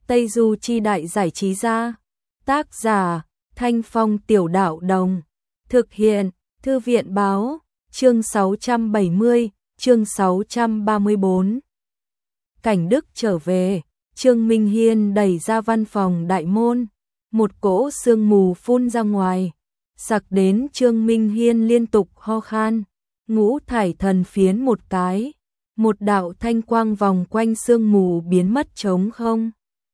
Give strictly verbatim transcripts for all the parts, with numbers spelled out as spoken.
Tây Du Chi Đại Giải Trí Gia. Tác giả Thanh Phong Tiểu Đạo Đồng. Thực hiện Thư viện Báo. Chương sáu trăm bảy mươi, chương sáu trăm ba mươi tư. Cảnh Đức trở về. Trương Minh Hiên đẩy ra văn phòng đại môn, một cỗ sương mù phun ra ngoài, sặc đến Trương Minh Hiên liên tục ho khan. Ngũ thải thần phiến một cái, một đạo thanh quang vòng quanh sương mù biến mất trống không.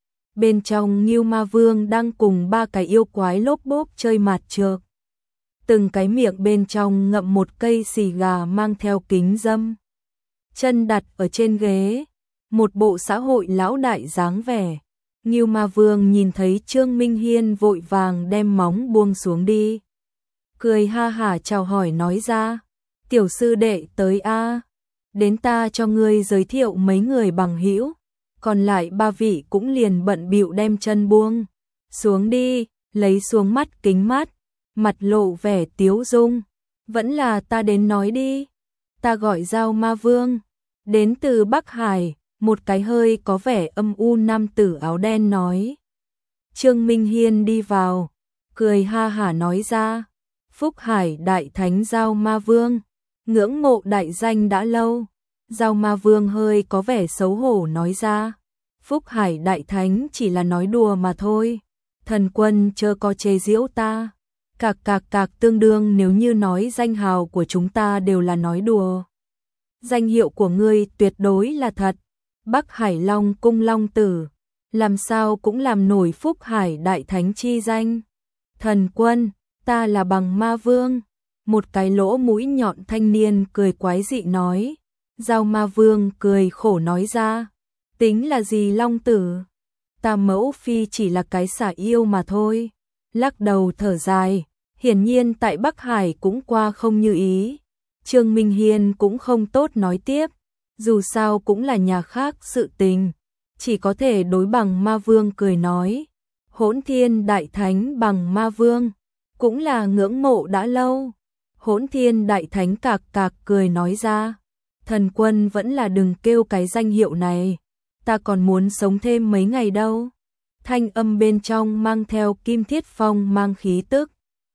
Bên trong Ngưu Ma Vương đang cùng ba cái yêu quái lốp bốp chơi mạt trược. Từng cái miệng bên trong ngậm một cây xì gà mang theo kính dâm. Chân đặt ở trên ghế, một bộ xã hội lão đại dáng vẻ. Ngưu Ma Vương nhìn thấy Trương Minh Hiên vội vàng đem móng buông xuống đi. Cười ha hả chào hỏi nói ra, tiểu sư đệ tới a, đến ta cho ngươi giới thiệu mấy người bằng hữu, còn lại ba vị cũng liền bận bịu đem chân buông xuống đi, lấy xuống mắt kính mát, mặt lộ vẻ tiếu dung. Vẫn là ta đến nói đi, ta gọi Giao Ma Vương, đến từ Bắc Hải. Một cái hơi có vẻ âm u nam tử áo đen nói. Trương Minh Hiên đi vào, cười ha hả nói ra, Phúc Hải Đại Thánh Giao Ma Vương, ngưỡng mộ đại danh đã lâu. Giao Ma Vương hơi có vẻ xấu hổ nói ra, Phúc Hải Đại Thánh chỉ là nói đùa mà thôi, thần quân chớ có chế giễu ta. Cạc cạc cạc tương đương nếu như nói danh hào của chúng ta đều là nói đùa. Danh hiệu của ngươi tuyệt đối là thật. Bắc Hải Long Cung Long Tử, làm sao cũng làm nổi Phúc Hải Đại Thánh chi danh. Thần quân, ta là Bằng Ma Vương. Một cái lỗ mũi nhọn thanh niên cười quái dị nói. Giao Ma Vương cười khổ nói ra, tính là gì Long Tử? Ta mẫu phi chỉ là cái xả yêu mà thôi. Lắc đầu thở dài, hiển nhiên tại Bắc Hải cũng qua không như ý. Trương Minh Hiên cũng không tốt nói tiếp. Dù sao cũng là nhà khác sự tình, chỉ có thể đối Bằng Ma Vương cười nói. Hỗn Thiên Đại Thánh Bằng Ma Vương, cũng là ngưỡng mộ đã lâu. Hỗn Thiên Đại Thánh cạc cạc cười nói ra, thần quân vẫn là đừng kêu cái danh hiệu này, ta còn muốn sống thêm mấy ngày đâu. Thanh âm bên trong mang theo Kim Thiết Phong mang khí tức,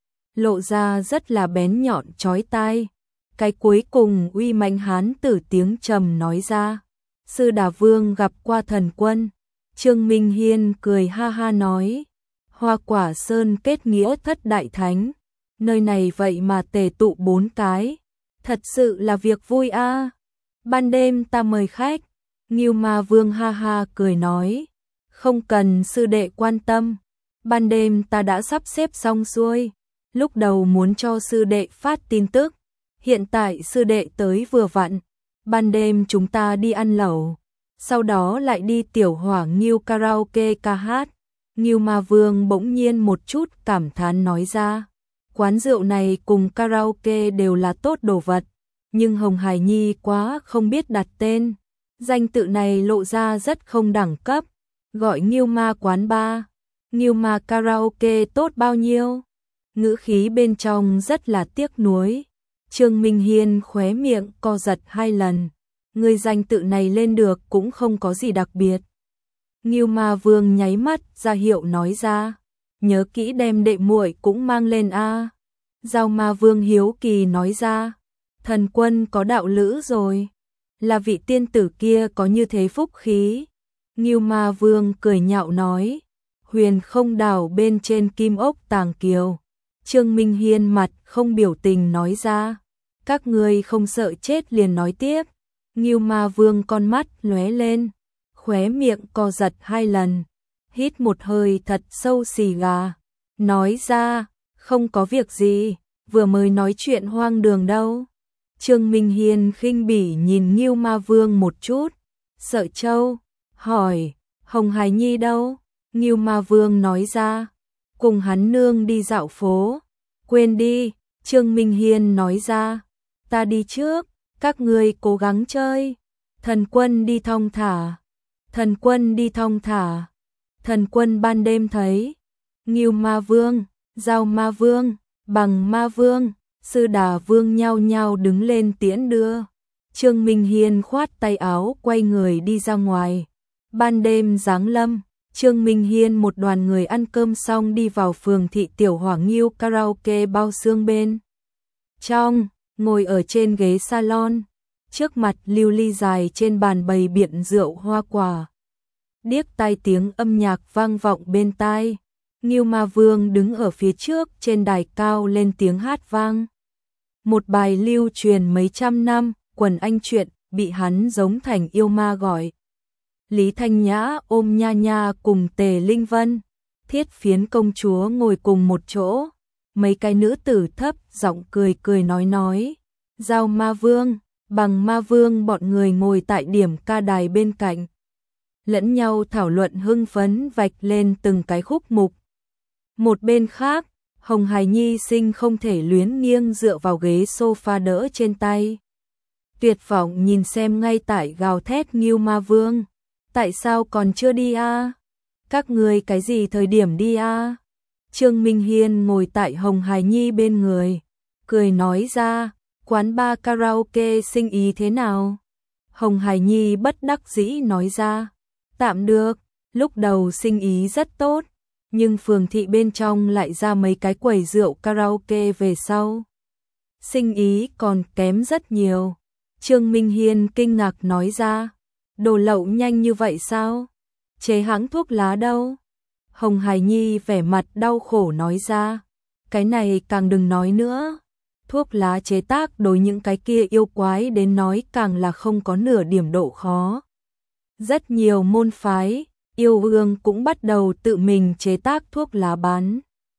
lộ ra rất là bén nhọn chói tai. Cái cuối cùng uy mãnh hán tử tiếng trầm nói ra, Sư Đà Vương gặp qua thần quân. Trương Minh Hiên cười ha ha nói, Hoa Quả Sơn kết nghĩa thất đại thánh, nơi này vậy mà tề tụ bốn cái, thật sự là việc vui a. À. Ban đêm ta mời khách. Ngưu Ma Vương ha ha cười nói, không cần sư đệ quan tâm, ban đêm ta đã sắp xếp xong xuôi, lúc đầu muốn cho sư đệ phát tin tức. Hiện tại sư đệ tới vừa vặn, ban đêm chúng ta đi ăn lẩu, sau đó lại đi tiểu hỏa Ngưu karaoke ca hát. Ngưu Ma Vương bỗng nhiên một chút cảm thán nói ra, quán rượu này cùng karaoke đều là tốt đồ vật, nhưng Hồng Hải Nhi quá không biết đặt tên, danh tự này lộ ra rất không đẳng cấp, gọi Ngưu Ma quán bar, Ngưu Ma karaoke tốt bao nhiêu, ngữ khí bên trong rất là tiếc nuối. Trương Minh Hiên khóe miệng co giật hai lần, người danh tự này lên được cũng không có gì đặc biệt. Ngưu Ma Vương nháy mắt ra hiệu nói ra, nhớ kỹ đem đệ muội cũng mang lên a. Giao Ma Vương hiếu kỳ nói ra, thần quân có đạo lữ rồi, là vị tiên tử kia có như thế phúc khí. Ngưu Ma Vương cười nhạo nói, huyền không đảo bên trên kim ốc tàng kiều. Trương Minh Hiên mặt không biểu tình nói ra, các ngươi không sợ chết liền nói tiếp. Ngưu Ma Vương con mắt lóe lên, khóe miệng co giật hai lần, hít một hơi thật sâu xì gà, nói ra, không có việc gì, vừa mới nói chuyện hoang đường đâu. Trương Minh Hiên khinh bỉ nhìn Ngưu Ma Vương một chút, sợ châu, hỏi, Hồng Hải Nhi đâu? Ngưu Ma Vương nói ra, cùng hắn nương đi dạo phố. Quên đi, Trương Minh Hiên nói ra, ta đi trước, các ngươi cố gắng chơi. Thần quân đi thong thả, thần quân đi thong thả, thần quân ban đêm thấy. Ngưu Ma Vương, Giao Ma Vương, Bằng Ma Vương, Sư Đà Vương nhao nhao đứng lên tiễn đưa. Trương Minh Hiên khoát tay áo quay người đi ra ngoài. Ban đêm giáng lâm, Trương Minh Hiên một đoàn người ăn cơm xong đi vào phường thị Tiểu Hỏa Nghiêu karaoke bao xương bên trong, ngồi ở trên ghế salon, trước mặt lưu ly dài trên bàn bày biện rượu hoa quả. Điếc tai tiếng âm nhạc vang vọng bên tai. Ngưu Ma Vương đứng ở phía trước trên đài cao lên tiếng hát vang. Một bài lưu truyền mấy trăm năm, quần anh chuyện, bị hắn giống thành yêu ma gọi. Lý Thanh Nhã ôm Nha Nha cùng Tề Linh Vân, Thiết Phiến công chúa ngồi cùng một chỗ. Mấy cái nữ tử thấp giọng cười cười nói nói. Giao Ma Vương, Bằng Ma Vương bọn người ngồi tại điểm ca đài bên cạnh. Lẫn nhau thảo luận hưng phấn vạch lên từng cái khúc mục. Một bên khác, Hồng Hải Nhi sinh không thể luyến nghiêng dựa vào ghế sofa đỡ trên tay. Tuyệt vọng nhìn xem ngay tại gào thét Ngưu Ma Vương. Tại sao còn chưa đi a? À? Các người cái gì thời điểm đi a? À? Trương Minh Hiên ngồi tại Hồng Hải Nhi bên người, cười nói ra, quán bar karaoke sinh ý thế nào? Hồng Hải Nhi bất đắc dĩ nói ra, tạm được, lúc đầu sinh ý rất tốt, nhưng phường thị bên trong lại ra mấy cái quầy rượu karaoke về sau. Sinh ý còn kém rất nhiều. Trương Minh Hiên kinh ngạc nói ra, đồ lậu nhanh như vậy sao? Chế hãng thuốc lá đâu? Hồng Hải Nhi vẻ mặt đau khổ nói ra, cái này càng đừng nói nữa. Thuốc lá chế tác đối những cái kia yêu quái đến nói càng là không có nửa điểm độ khó. Rất nhiều môn phái, yêu vương cũng bắt đầu tự mình chế tác thuốc lá bán.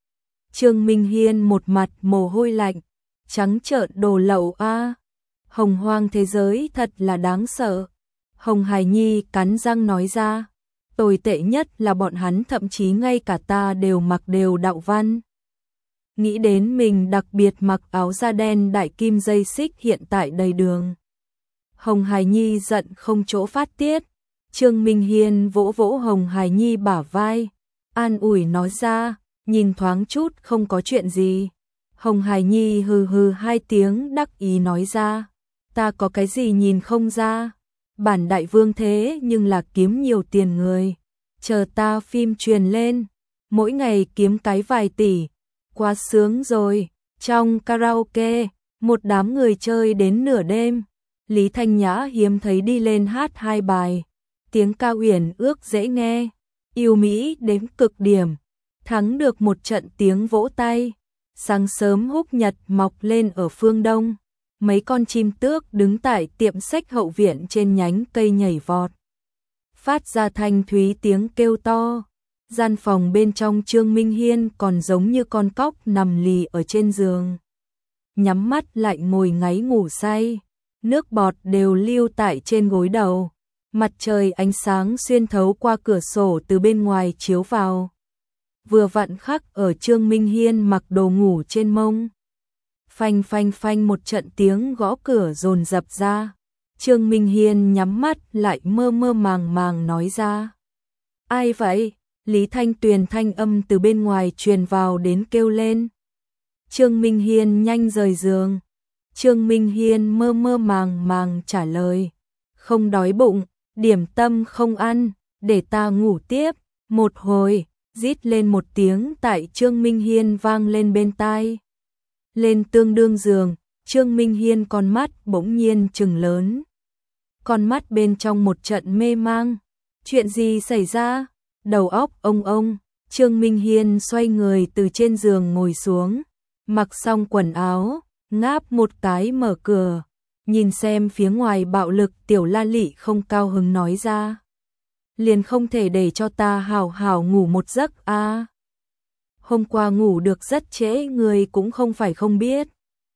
Trương Minh Hiên một mặt mồ hôi lạnh, trắng trợn đồ lậu a. Hồng hoang thế giới thật là đáng sợ. Hồng Hải Nhi cắn răng nói ra, tồi tệ nhất là bọn hắn thậm chí ngay cả ta đều mặc đều đạo văn. Nghĩ đến mình đặc biệt mặc áo da đen đại kim dây xích hiện tại đầy đường. Hồng Hải Nhi giận không chỗ phát tiết. Trương Minh Hiên vỗ vỗ Hồng Hải Nhi bả vai, an ủi nói ra, nhìn thoáng chút không có chuyện gì. Hồng Hải Nhi hừ hừ hai tiếng đắc ý nói ra, ta có cái gì nhìn không ra, bản đại vương thế nhưng là kiếm nhiều tiền người, chờ ta phim truyền lên, mỗi ngày kiếm cái vài tỷ, quá sướng rồi. Trong karaoke, một đám người chơi đến nửa đêm, Lý Thanh Nhã hiếm thấy đi lên hát hai bài. Tiếng ca uyển ước dễ nghe, yêu mỹ đến cực điểm, thắng được một trận tiếng vỗ tay. Sáng sớm húc nhật mọc lên ở phương đông, mấy con chim tước đứng tại tiệm sách hậu viện trên nhánh cây nhảy vọt, phát ra thanh thúy tiếng kêu to. Gian phòng bên trong Trương Minh Hiên còn giống như con cóc nằm lì ở trên giường, nhắm mắt lại ngồi ngáy ngủ say, nước bọt đều lưu tại trên gối đầu. Mặt trời ánh sáng xuyên thấu qua cửa sổ từ bên ngoài chiếu vào, vừa vặn khắc ở Trương Minh Hiên mặc đồ ngủ trên mông. Phanh phanh phanh một trận tiếng gõ cửa dồn dập ra. Trương Minh Hiên nhắm mắt lại mơ mơ màng màng nói ra, ai vậy? Lý Thanh Tuyền thanh âm từ bên ngoài truyền vào đến kêu lên. Trương Minh Hiên nhanh rời giường. Trương Minh Hiên mơ mơ màng màng trả lời, không đói bụng, điểm tâm không ăn, để ta ngủ tiếp. Một hồi, rít lên một tiếng tại Trương Minh Hiên vang lên bên tai. Lên tương đương giường, Trương Minh Hiên con mắt bỗng nhiên trừng lớn. Con mắt bên trong một trận mê mang. Chuyện gì xảy ra? Đầu óc ông ông. Trương Minh Hiên xoay người từ trên giường ngồi xuống, mặc xong quần áo, ngáp một cái mở cửa, nhìn xem phía ngoài bạo lực Tiểu La Lị không cao hứng nói ra, liền không thể để cho ta hào hào ngủ một giấc a? À? Hôm qua ngủ được rất trễ, người cũng không phải không biết.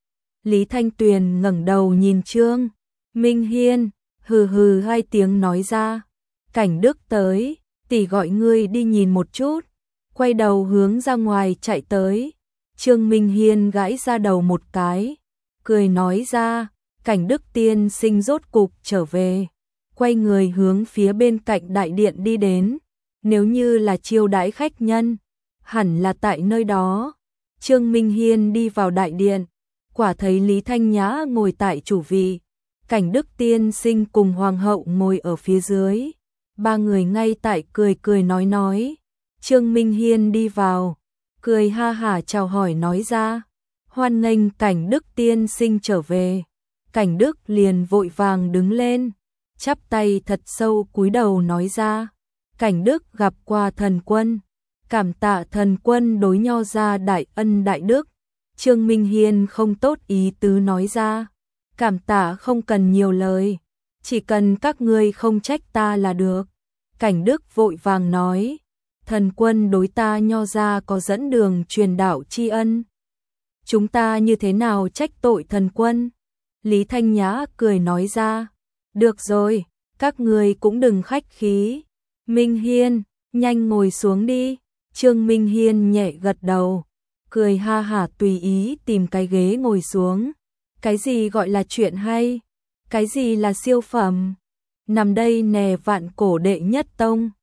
Lý Thanh Tuyền ngẩng đầu nhìn Trương Minh Hiên, hừ hừ hai tiếng nói ra, Cảnh Đức tới, tỷ gọi ngươi đi nhìn một chút. Quay đầu hướng ra ngoài chạy tới. Trương Minh Hiên gãi ra đầu một cái, cười nói ra, Cảnh Đức tiên sinh rốt cục trở về. Quay người hướng phía bên cạnh đại điện đi đến. Nếu như là chiêu đãi khách nhân, hẳn là tại nơi đó. Trương Minh Hiên đi vào đại điện, quả thấy Lý Thanh Nhã ngồi tại chủ vị, Cảnh Đức tiên sinh cùng hoàng hậu ngồi ở phía dưới. ba người ngay tại cười cười nói nói. Trương Minh Hiên đi vào, cười ha hả chào hỏi nói ra, hoan nghênh Cảnh Đức tiên sinh trở về. Cảnh Đức liền vội vàng đứng lên, chắp tay thật sâu cúi đầu nói ra, Cảnh Đức gặp qua thần quân, cảm tạ thần quân đối nho ra đại ân đại đức. Trương Minh Hiên không tốt ý tứ nói ra, cảm tạ không cần nhiều lời, chỉ cần các ngươi không trách ta là được. Cảnh Đức vội vàng nói, thần quân đối ta nho ra có dẫn đường truyền đạo tri ân, chúng ta như thế nào trách tội thần quân? Lý Thanh Nhã cười nói ra, được rồi, các ngươi cũng đừng khách khí. Minh Hiên, nhanh ngồi xuống đi. Trương Minh Hiên nhẹ gật đầu, cười ha hả tùy ý tìm cái ghế ngồi xuống. Cái gì gọi là chuyện hay? Cái gì là siêu phẩm? Nằm đây nè vạn cổ đệ nhất tông.